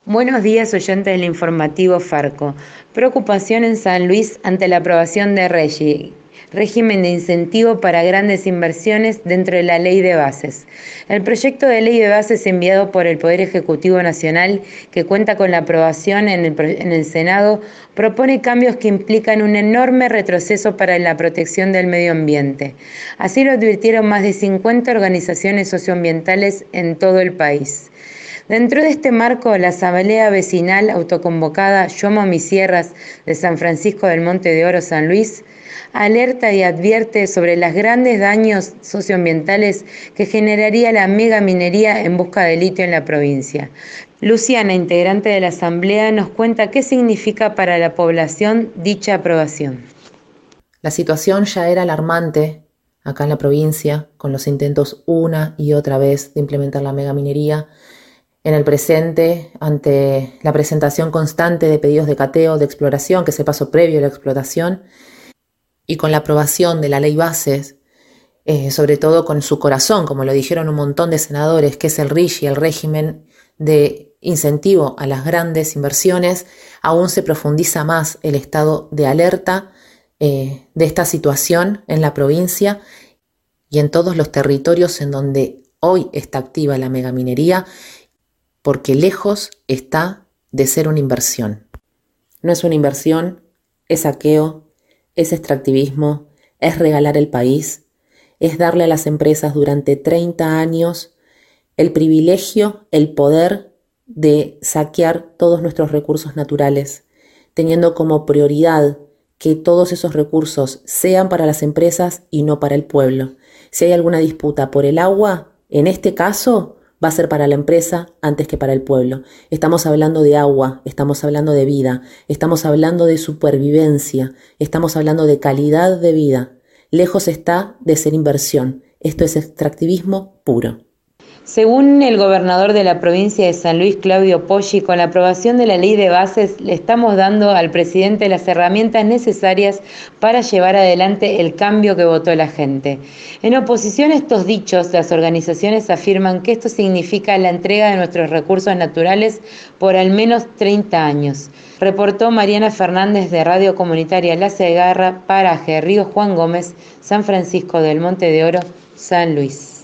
Buenos días, oyentes del informativo Farco. Preocupación en San Luis ante la aprobación de REGI, régimen de incentivo para grandes inversiones dentro de la Ley de Bases. El proyecto de Ley de Bases enviado por el Poder Ejecutivo Nacional, que cuenta con la aprobación en el Senado, propone cambios que implican un enorme retroceso para la protección del medio ambiente. Así lo advirtieron más de 50 organizaciones socioambientales en todo el país. Dentro de este marco, la Asamblea Vecinal autoconvocada Yo Amo Mis Sierras de San Francisco del Monte de Oro, San Luis, alerta y advierte sobre los grandes daños socioambientales que generaría la megaminería en busca de litio en la provincia. Luciana, integrante de la Asamblea, nos cuenta qué significa para la población dicha aprobación. La situación ya era alarmante acá en la provincia, con los intentos una y otra vez de implementar la megaminería. En el presente, ante la presentación constante de pedidos de cateo, de exploración, que es el paso previo a la explotación, y con la aprobación de la ley bases, sobre todo con su corazón, como lo dijeron un montón de senadores, que es el RIGI, el régimen de incentivo a las grandes inversiones, aún se profundiza más el estado de alerta de esta situación en la provincia y en todos los territorios en donde hoy está activa la megaminería, porque lejos está de ser una inversión. No es una inversión, es saqueo, es extractivismo, es regalar el país, es darle a las empresas durante 30 años el privilegio, el poder de saquear todos nuestros recursos naturales, teniendo como prioridad que todos esos recursos sean para las empresas y no para el pueblo. Si hay alguna disputa por el agua, en este caso va a ser para la empresa antes que para el pueblo. Estamos hablando de agua, estamos hablando de vida, estamos hablando de supervivencia, estamos hablando de calidad de vida. Lejos está de ser inversión. Esto es extractivismo puro. Según el gobernador de la provincia de San Luis, Claudio Poggi, con la aprobación de la ley de bases le estamos dando al presidente las herramientas necesarias para llevar adelante el cambio que votó la gente. En oposición a estos dichos, las organizaciones afirman que esto significa la entrega de nuestros recursos naturales por al menos 30 años. Reportó Mariana Fernández de Radio Comunitaria La Segarra, Paraje, Río Juan Gómez, San Francisco del Monte de Oro, San Luis.